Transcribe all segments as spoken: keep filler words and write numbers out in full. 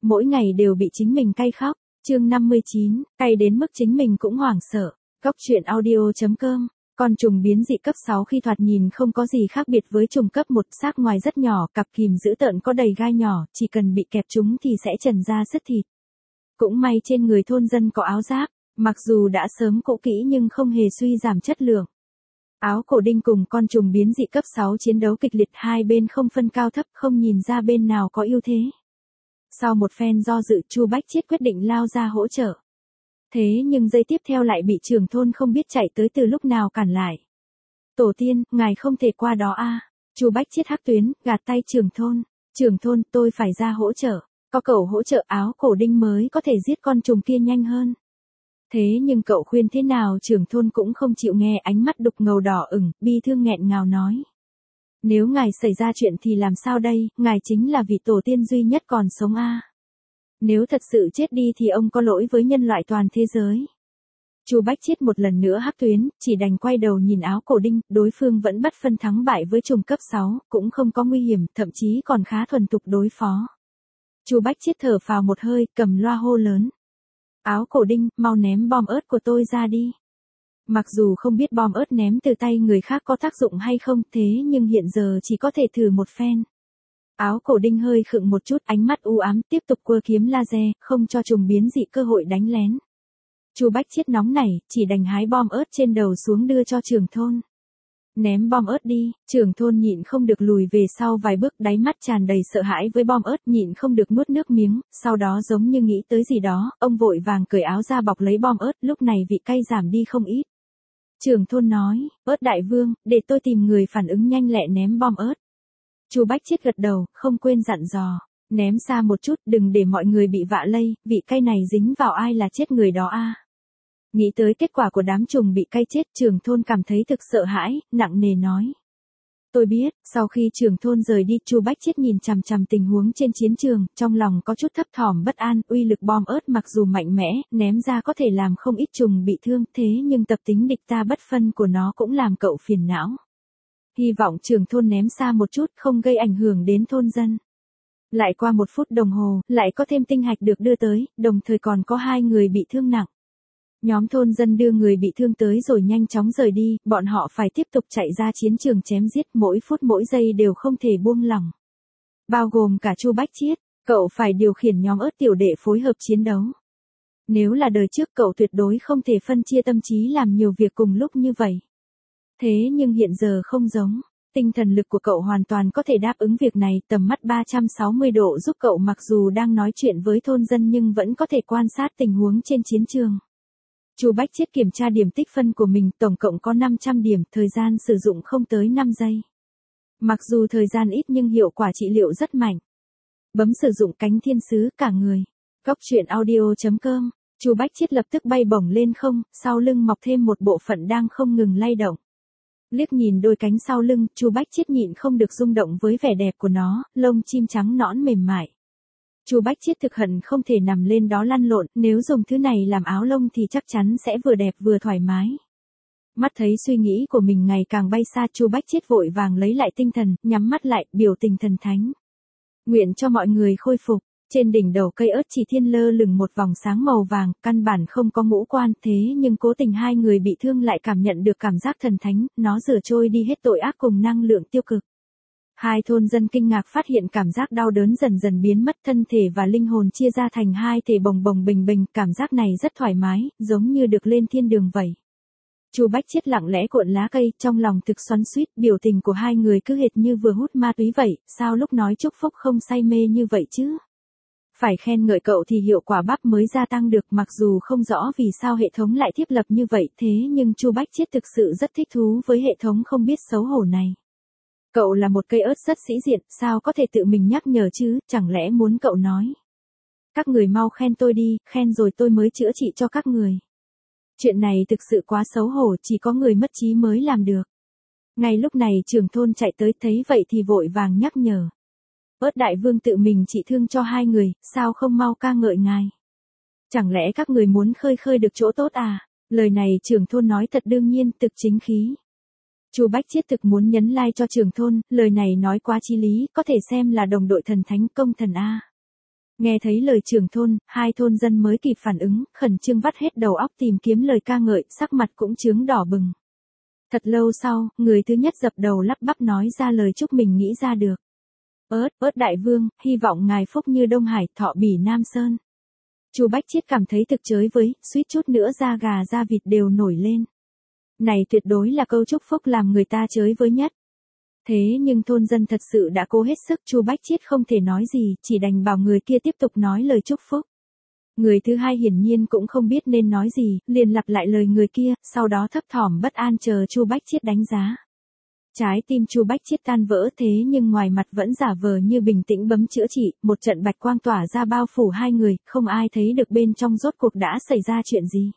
mỗi ngày đều bị chính mình cay khóc. Chương năm mươi chín, cay đến mức chính mình cũng hoảng sợ. Cóc truyện audio chấm com. Con trùng biến dị cấp sáu khi thoạt nhìn không có gì khác biệt với trùng cấp một, xác ngoài rất nhỏ, cặp kìm dữ tợn có đầy gai nhỏ, chỉ cần bị kẹp chúng thì sẽ trần ra sứt thịt. Cũng may trên người thôn dân có áo giáp, mặc dù đã sớm cũ kỹ nhưng không hề suy giảm chất lượng. Áo cổ đinh cùng con trùng biến dị cấp sáu chiến đấu kịch liệt, hai bên không phân cao thấp, không nhìn ra bên nào có ưu thế. Sau một phen do dự, Chu Bách Chiết quyết định lao ra hỗ trợ. Thế nhưng giây tiếp theo lại bị trưởng thôn không biết chạy tới từ lúc nào cản lại. Tổ tiên, ngài không thể qua đó a. Chu Bách Chiết hắc tuyến, gạt tay trưởng thôn. Trưởng thôn, tôi phải ra hỗ trợ. Có cậu hỗ trợ áo cổ đinh mới có thể giết con trùng kia nhanh hơn. Thế nhưng cậu khuyên thế nào trưởng thôn cũng không chịu nghe, ánh mắt đục ngầu đỏ ửng, bi thương nghẹn ngào nói. Nếu ngài xảy ra chuyện thì làm sao đây, ngài chính là vị tổ tiên duy nhất còn sống a. Nếu thật sự chết đi thì ông có lỗi với nhân loại toàn thế giới. Chu Bách Chiết một lần nữa hắc tuyến, chỉ đành quay đầu nhìn áo cổ đinh, đối phương vẫn bất phân thắng bại với trùng cấp sáu, cũng không có nguy hiểm, thậm chí còn khá thuần thục đối phó. Chu Bách Chiết thở phào một hơi, cầm loa hô lớn. Áo cổ đinh, mau ném bom ớt của tôi ra đi. Mặc dù không biết bom ớt ném từ tay người khác có tác dụng hay không, thế nhưng hiện giờ chỉ có thể thử một phen. Áo cổ đinh hơi khựng một chút, ánh mắt u ám, tiếp tục quơ kiếm laser, không cho trùng biến dị cơ hội đánh lén. Chu Bách Chiết nóng nảy, chỉ đành hái bom ớt trên đầu xuống đưa cho trưởng thôn. Ném bom ớt đi, trưởng thôn nhịn không được lùi về sau vài bước, đáy mắt tràn đầy sợ hãi với bom ớt, nhịn không được nuốt nước miếng, sau đó giống như nghĩ tới gì đó, ông vội vàng cởi áo ra bọc lấy bom ớt, lúc này vị cay giảm đi không ít. Trưởng thôn nói, ớt đại vương, để tôi tìm người phản ứng nhanh lẹ ném bom ớt. Chu Bách Chiết gật đầu, không quên dặn dò, ném xa một chút, đừng để mọi người bị vạ lây, vị cay này dính vào ai là chết người đó a. Nghĩ tới kết quả của đám trùng bị cay chết, trưởng thôn cảm thấy thực sợ hãi, nặng nề nói. Tôi biết, sau khi trưởng thôn rời đi, Chu Bách Chiết nhìn chằm chằm tình huống trên chiến trường, trong lòng có chút thấp thỏm bất an, uy lực bom ớt mặc dù mạnh mẽ, ném ra có thể làm không ít trùng bị thương, thế nhưng tập tính địch ta bất phân của nó cũng làm cậu phiền não. Hy vọng trưởng thôn ném xa một chút, không gây ảnh hưởng đến thôn dân. Lại qua một phút đồng hồ, lại có thêm tinh hạch được đưa tới, đồng thời còn có hai người bị thương nặng. Nhóm thôn dân đưa người bị thương tới rồi nhanh chóng rời đi, bọn họ phải tiếp tục chạy ra chiến trường chém giết, mỗi phút mỗi giây đều không thể buông lỏng. Bao gồm cả Chu Bách Chiết, cậu phải điều khiển nhóm ớt tiểu đệ phối hợp chiến đấu. Nếu là đời trước cậu tuyệt đối không thể phân chia tâm trí làm nhiều việc cùng lúc như vậy. Thế nhưng hiện giờ không giống, tinh thần lực của cậu hoàn toàn có thể đáp ứng việc này, tầm mắt ba trăm sáu mươi độ giúp cậu mặc dù đang nói chuyện với thôn dân nhưng vẫn có thể quan sát tình huống trên chiến trường. Chu Bách Chiết kiểm tra điểm tích phân của mình, tổng cộng có năm trăm điểm, thời gian sử dụng không tới năm giây. Mặc dù thời gian ít nhưng hiệu quả trị liệu rất mạnh. Bấm sử dụng cánh thiên sứ cả người. Cóc truyện audio chấm com. Chu Bách Chiết lập tức bay bổng lên không, sau lưng mọc thêm một bộ phận đang không ngừng lay động. Liếc nhìn đôi cánh sau lưng, Chu Bách Chiết nhịn không được rung động với vẻ đẹp của nó, lông chim trắng nõn mềm mại. Chu Bách Chiết thực hận không thể nằm lên đó lăn lộn, nếu dùng thứ này làm áo lông thì chắc chắn sẽ vừa đẹp vừa thoải mái. Mắt thấy suy nghĩ của mình ngày càng bay xa, Chu Bách Chiết vội vàng lấy lại tinh thần, nhắm mắt lại, biểu tình thần thánh. Nguyện cho mọi người khôi phục. Trên đỉnh đầu cây ớt chỉ thiên lơ lửng một vòng sáng màu vàng, căn bản không có ngũ quan, thế nhưng cố tình hai người bị thương lại cảm nhận được cảm giác thần thánh, nó rửa trôi đi hết tội ác cùng năng lượng tiêu cực. Hai thôn dân kinh ngạc phát hiện cảm giác đau đớn dần dần biến mất, thân thể và linh hồn chia ra thành hai thể bồng bồng bình bình, cảm giác này rất thoải mái, giống như được lên thiên đường vậy. Chu Bách Chiết lặng lẽ cuộn lá cây, trong lòng thực xoắn xuýt, biểu tình của hai người cứ hệt như vừa hút ma túy vậy, sao lúc nói chúc phúc không say mê như vậy chứ? Phải khen ngợi cậu thì hiệu quả bắp mới gia tăng được, mặc dù không rõ vì sao hệ thống lại thiết lập như vậy, thế nhưng Chu Bách Chiết thực sự rất thích thú với hệ thống không biết xấu hổ này. Cậu là một cây ớt rất sĩ diện, sao có thể tự mình nhắc nhở chứ, chẳng lẽ muốn cậu nói. Các người mau khen tôi đi, khen rồi tôi mới chữa trị cho các người. Chuyện này thực sự quá xấu hổ, chỉ có người mất trí mới làm được. Ngay lúc này trưởng thôn chạy tới, thấy vậy thì vội vàng nhắc nhở. Ớt đại vương tự mình trị thương cho hai người, sao không mau ca ngợi ngài. Chẳng lẽ các người muốn khơi khơi được chỗ tốt à? Lời này trưởng thôn nói thật đương nhiên, thực chính khí. Chu Bách Chiết thực muốn nhấn like cho trưởng thôn, lời này nói quá chí lý, có thể xem là đồng đội thần thánh công thần a. Nghe thấy lời trưởng thôn, hai thôn dân mới kịp phản ứng, khẩn trương vắt hết đầu óc tìm kiếm lời ca ngợi, sắc mặt cũng chướng đỏ bừng. Thật lâu sau, người thứ nhất dập đầu lắp bắp nói ra lời chúc mình nghĩ ra được. Ớt, ớt đại vương, hy vọng ngài phúc như Đông Hải, thọ bỉ Nam Sơn. Chu Bách Chiết cảm thấy thực chới với, suýt chút nữa da gà da vịt đều nổi lên. Này tuyệt đối là câu chúc phúc làm người ta chới với nhất. Thế nhưng thôn dân thật sự đã cố hết sức, Chu Bách Chiết không thể nói gì, chỉ đành bảo người kia tiếp tục nói lời chúc phúc. Người thứ hai hiển nhiên cũng không biết nên nói gì, liền lặp lại lời người kia, sau đó thấp thỏm bất an chờ Chu Bách Chiết đánh giá. Trái tim Chu Bách Chiết tan vỡ thế nhưng ngoài mặt vẫn giả vờ như bình tĩnh bấm chữa trị, một trận bạch quang tỏa ra bao phủ hai người, không ai thấy được bên trong rốt cuộc đã xảy ra chuyện gì.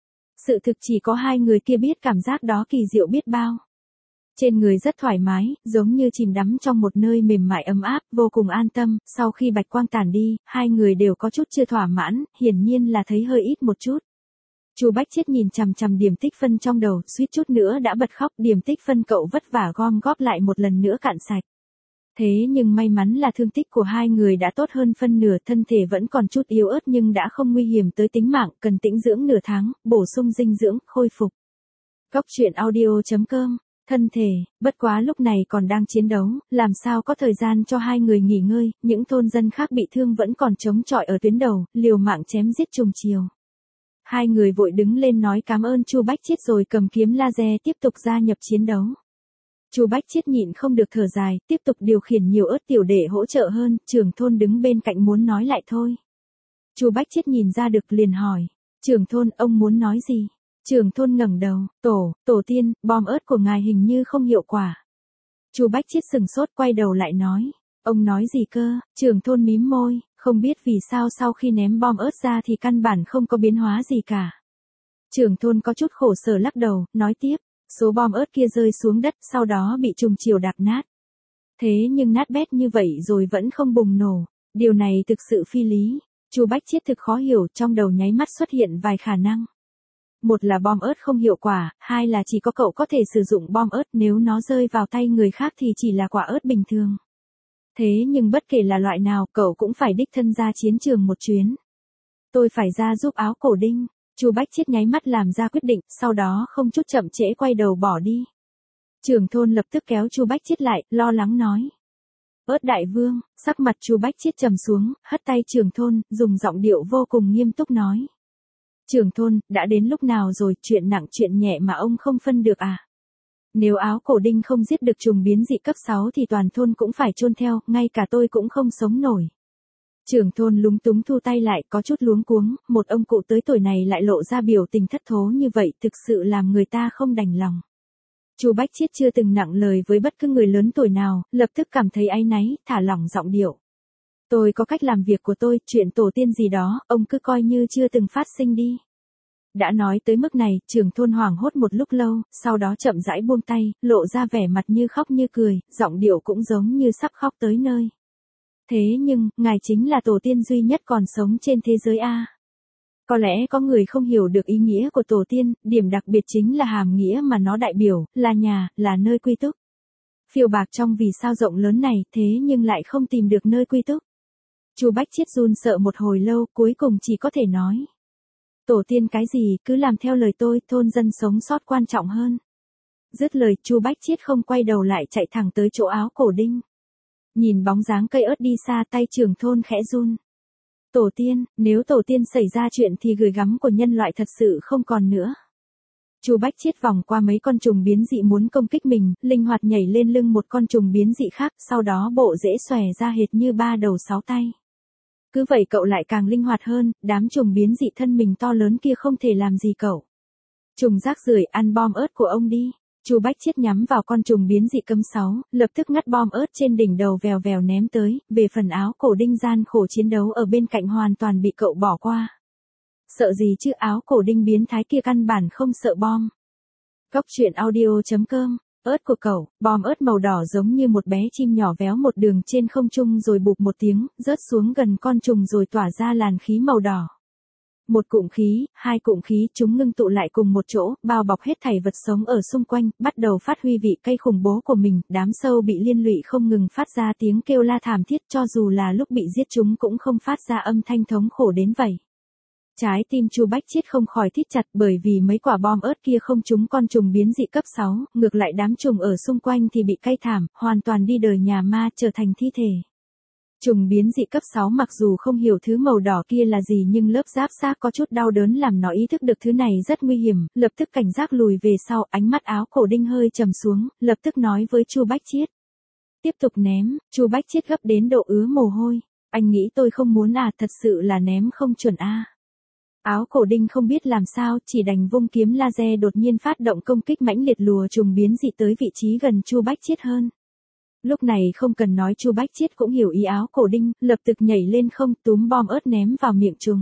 Sự thực chỉ có hai người kia biết, cảm giác đó kỳ diệu biết bao. Trên người rất thoải mái, giống như chìm đắm trong một nơi mềm mại ấm áp, vô cùng an tâm, sau khi bạch quang tản đi, hai người đều có chút chưa thỏa mãn, hiển nhiên là thấy hơi ít một chút. Chu Bách Chiết nhìn chằm chằm điểm tích phân trong đầu, suýt chút nữa đã bật khóc, điểm tích phân cậu vất vả gom góp lại một lần nữa cạn sạch. Thế nhưng may mắn là thương tích của hai người đã tốt hơn phân nửa, thân thể vẫn còn chút yếu ớt nhưng đã không nguy hiểm tới tính mạng, cần tĩnh dưỡng nửa tháng, bổ sung dinh dưỡng, khôi phục. Góc truyện audio chấm com. Thân thể, bất quá lúc này còn đang chiến đấu, làm sao có thời gian cho hai người nghỉ ngơi, những thôn dân khác bị thương vẫn còn chống chọi ở tuyến đầu, liều mạng chém giết trùng chiều. Hai người vội đứng lên nói cảm ơn Chu Bách Chiết rồi cầm kiếm laser tiếp tục gia nhập chiến đấu. Chu Bách Chiết nhịn không được thở dài, tiếp tục điều khiển nhiều ớt tiểu để hỗ trợ hơn, trưởng thôn đứng bên cạnh muốn nói lại thôi. Chu Bách Chiết nhìn ra được liền hỏi, trưởng thôn ông muốn nói gì? Trưởng thôn ngẩng đầu, tổ, tổ tiên, bom ớt của ngài hình như không hiệu quả. Chu Bách Chiết sừng sốt quay đầu lại nói, ông nói gì cơ? Trưởng thôn mím môi, không biết vì sao sau khi ném bom ớt ra thì căn bản không có biến hóa gì cả. Trưởng thôn có chút khổ sở lắc đầu, nói tiếp, số bom ớt kia rơi xuống đất sau đó bị trùng chiều đạp nát. Thế nhưng nát bét như vậy rồi vẫn không bùng nổ, điều này thực sự phi lý. Chu Bách Chiết thực khó hiểu, trong đầu nháy mắt xuất hiện vài khả năng. Một là bom ớt không hiệu quả, hai là chỉ có cậu có thể sử dụng bom ớt, nếu nó rơi vào tay người khác thì chỉ là quả ớt bình thường. Thế nhưng bất kể là loại nào, cậu cũng phải đích thân ra chiến trường một chuyến. Tôi phải ra giúp Áo Cổ Đinh. Chu Bách Chiết nháy mắt làm ra quyết định, sau đó không chút chậm trễ quay đầu bỏ đi. Trưởng thôn lập tức kéo Chu Bách Chiết lại, lo lắng nói. Ớt đại vương, sắc mặt Chu Bách Chiết trầm xuống, hất tay trưởng thôn, dùng giọng điệu vô cùng nghiêm túc nói. Trưởng thôn, đã đến lúc nào rồi, chuyện nặng chuyện nhẹ mà ông không phân được à? Nếu Áo Cổ Đinh không giết được trùng biến dị cấp sáu thì toàn thôn cũng phải chôn theo, ngay cả tôi cũng không sống nổi. Trưởng thôn lúng túng thu tay lại, có chút luống cuống, một ông cụ tới tuổi này lại lộ ra biểu tình thất thố như vậy, thực sự làm người ta không đành lòng. Chu Bách Chiết chưa từng nặng lời với bất cứ người lớn tuổi nào, lập tức cảm thấy áy náy, thả lỏng giọng điệu. Tôi có cách làm việc của tôi, chuyện tổ tiên gì đó, ông cứ coi như chưa từng phát sinh đi. Đã nói tới mức này, trưởng thôn hoảng hốt một lúc lâu, sau đó chậm rãi buông tay, lộ ra vẻ mặt như khóc như cười, giọng điệu cũng giống như sắp khóc tới nơi. Thế nhưng, ngài chính là tổ tiên duy nhất còn sống trên thế giới A. Có lẽ có người không hiểu được ý nghĩa của tổ tiên, điểm đặc biệt chính là hàm nghĩa mà nó đại biểu, là nhà, là nơi quy túc. Phiêu bạc trong vì sao rộng lớn này, thế nhưng lại không tìm được nơi quy túc. Chu Bách Chiết run sợ một hồi lâu, cuối cùng chỉ có thể nói. Tổ tiên cái gì, cứ làm theo lời tôi, thôn dân sống sót quan trọng hơn. Dứt lời, Chu Bách Chiết không quay đầu lại chạy thẳng tới chỗ Áo Cổ Đinh. Nhìn bóng dáng cây ớt đi xa, tay trưởng thôn khẽ run. Tổ tiên, nếu tổ tiên xảy ra chuyện thì gửi gắm của nhân loại thật sự không còn nữa. Chu Bách Chiết vòng qua mấy con trùng biến dị muốn công kích mình, linh hoạt nhảy lên lưng một con trùng biến dị khác, sau đó bộ rễ xòe ra hệt như ba đầu sáu tay. Cứ vậy cậu lại càng linh hoạt hơn, đám trùng biến dị thân mình to lớn kia không thể làm gì cậu. Trùng rác rưởi, ăn bom ớt của ông đi. Chu Bách Chiết nhắm vào con trùng biến dị cấp sáu, lập tức ngắt bom ớt trên đỉnh đầu vèo vèo ném tới, về phần Áo Cổ Đinh gian khổ chiến đấu ở bên cạnh hoàn toàn bị cậu bỏ qua. Sợ gì chứ, Áo Cổ Đinh biến thái kia căn bản không sợ bom. Góc truyện audio chấm com. Ớt của cậu, bom ớt màu đỏ giống như một bé chim nhỏ véo một đường trên không trung rồi bụp một tiếng, rớt xuống gần con trùng rồi tỏa ra làn khí màu đỏ. Một cụm khí, hai cụm khí, chúng ngưng tụ lại cùng một chỗ, bao bọc hết thảy vật sống ở xung quanh, bắt đầu phát huy vị cây khủng bố của mình, đám sâu bị liên lụy không ngừng phát ra tiếng kêu la thảm thiết, cho dù là lúc bị giết chúng cũng không phát ra âm thanh thống khổ đến vậy. Trái tim Chu Bách Chiết không khỏi thít chặt, bởi vì mấy quả bom ớt kia không trúng con trùng biến dị cấp sáu, ngược lại đám trùng ở xung quanh thì bị cay thảm, hoàn toàn đi đời nhà ma, trở thành thi thể. Trùng biến dị cấp sáu mặc dù không hiểu thứ màu đỏ kia là gì nhưng lớp giáp xác có chút đau đớn làm nó ý thức được thứ này rất nguy hiểm, lập tức cảnh giác lùi về sau, ánh mắt Áo Cổ Đinh hơi trầm xuống, lập tức nói với Chu Bách Chiết. Tiếp tục ném, Chu Bách Chiết gấp đến độ ứa mồ hôi. Anh nghĩ tôi không muốn à, thật sự là ném không chuẩn a. À. Áo Cổ Đinh không biết làm sao, chỉ đành vung kiếm laser đột nhiên phát động công kích mãnh liệt lùa trùng biến dị tới vị trí gần Chu Bách Chiết hơn. Lúc này không cần nói Chu Bách Chiết cũng hiểu ý Áo Cổ Đinh, lập tức nhảy lên không, túm bom ớt ném vào miệng trùng.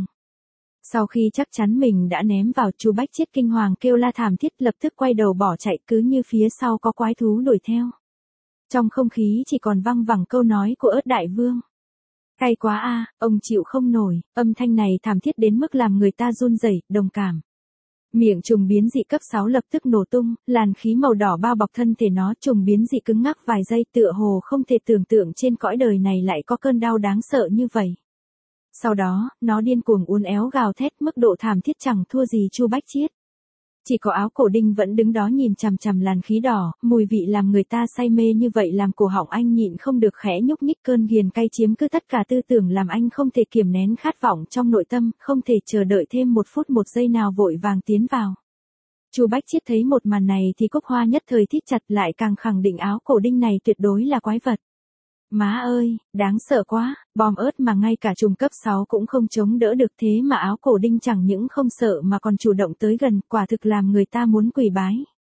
Sau khi chắc chắn mình đã ném vào, Chu Bách Chiết kinh hoàng kêu la thảm thiết, lập tức quay đầu bỏ chạy, cứ như phía sau có quái thú đuổi theo. Trong không khí chỉ còn văng vẳng câu nói của Ớt Đại Vương. Cay quá a, à, ông chịu không nổi, âm thanh này thảm thiết đến mức làm người ta run rẩy, đồng cảm. Miệng trùng biến dị cấp sáu lập tức nổ tung, làn khí màu đỏ bao bọc thân thể nó, trùng biến dị cứng ngắc vài giây, tựa hồ không thể tưởng tượng trên cõi đời này lại có cơn đau đáng sợ như vậy. Sau đó, nó điên cuồng uốn éo gào thét, mức độ thảm thiết chẳng thua gì Chu Bách Chiết. Chỉ có Áo Cổ Đinh vẫn đứng đó nhìn chằm chằm làn khí đỏ, mùi vị làm người ta say mê như vậy làm cổ họng anh nhịn không được khẽ nhúc nhích, cơn ghiền cay chiếm cứ tất cả tư tưởng làm anh không thể kiềm nén khát vọng trong nội tâm, không thể chờ đợi thêm một phút một giây nào vội vàng tiến vào. Chu Bách Chiết thấy một màn này thì cúc hoa nhất thời thít chặt, lại càng khẳng định Áo Cổ Đinh này tuyệt đối là quái vật. Má ơi, đáng sợ quá, bom ớt mà ngay cả trùng cấp sáu cũng không chống đỡ được, thế mà Áo Cổ Đinh chẳng những không sợ mà còn chủ động tới gần, quả thực làm người ta muốn quỳ bái.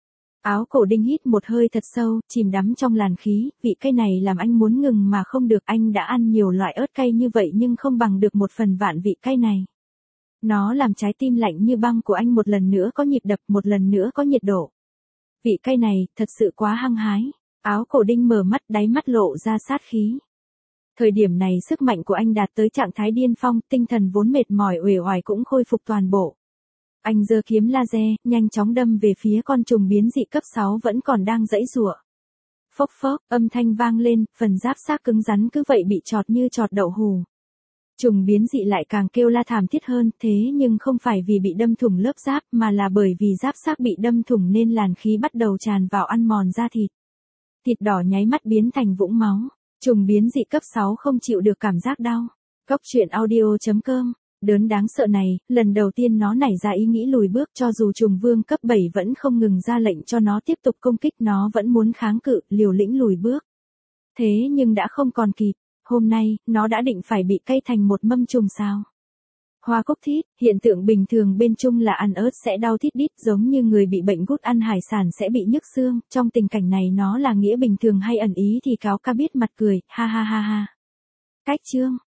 Áo Cổ Đinh hít một hơi thật sâu, chìm đắm trong làn khí, vị cay này làm anh muốn ngừng mà không được, anh đã ăn nhiều loại ớt cay như vậy nhưng không bằng được một phần vạn vị cay này. Nó làm trái tim lạnh như băng của anh một lần nữa có nhịp đập, một lần nữa có nhiệt độ. Vị cay này, thật sự quá hăng hái. Áo Cổ Đinh mở mắt, đáy mắt lộ ra sát khí. Thời điểm này sức mạnh của anh đạt tới trạng thái điên phong, tinh thần vốn mệt mỏi uể oải cũng khôi phục toàn bộ. Anh giơ kiếm laser, nhanh chóng đâm về phía con trùng biến dị cấp sáu vẫn còn đang giãy giụa. Phốc phốc, âm thanh vang lên, phần giáp xác cứng rắn cứ vậy bị chọt như chọt đậu hù. Trùng biến dị lại càng kêu la thảm thiết hơn, thế nhưng không phải vì bị đâm thủng lớp giáp mà là bởi vì giáp xác bị đâm thủng nên làn khí bắt đầu tràn vào ăn mòn da thịt. Thịt đỏ nháy mắt biến thành vũng máu. Trùng biến dị cấp sáu không chịu được cảm giác đau. Cốc truyện audio chấm com. Đớn đáng sợ này, lần đầu tiên nó nảy ra ý nghĩ lùi bước, cho dù trùng vương cấp bảy vẫn không ngừng ra lệnh cho nó tiếp tục công kích, nó vẫn muốn kháng cự, liều lĩnh lùi bước. Thế nhưng đã không còn kịp, hôm nay, nó đã định phải bị cay thành một mâm trùng sao. Hoa cúc thít, hiện tượng bình thường bên Trung là ăn ớt sẽ đau thít đít, giống như người bị bệnh gút ăn hải sản sẽ bị nhức xương, trong tình cảnh này nó là nghĩa bình thường hay ẩn ý thì Cáo Ca biết mặt cười, ha ha ha ha. Cách chương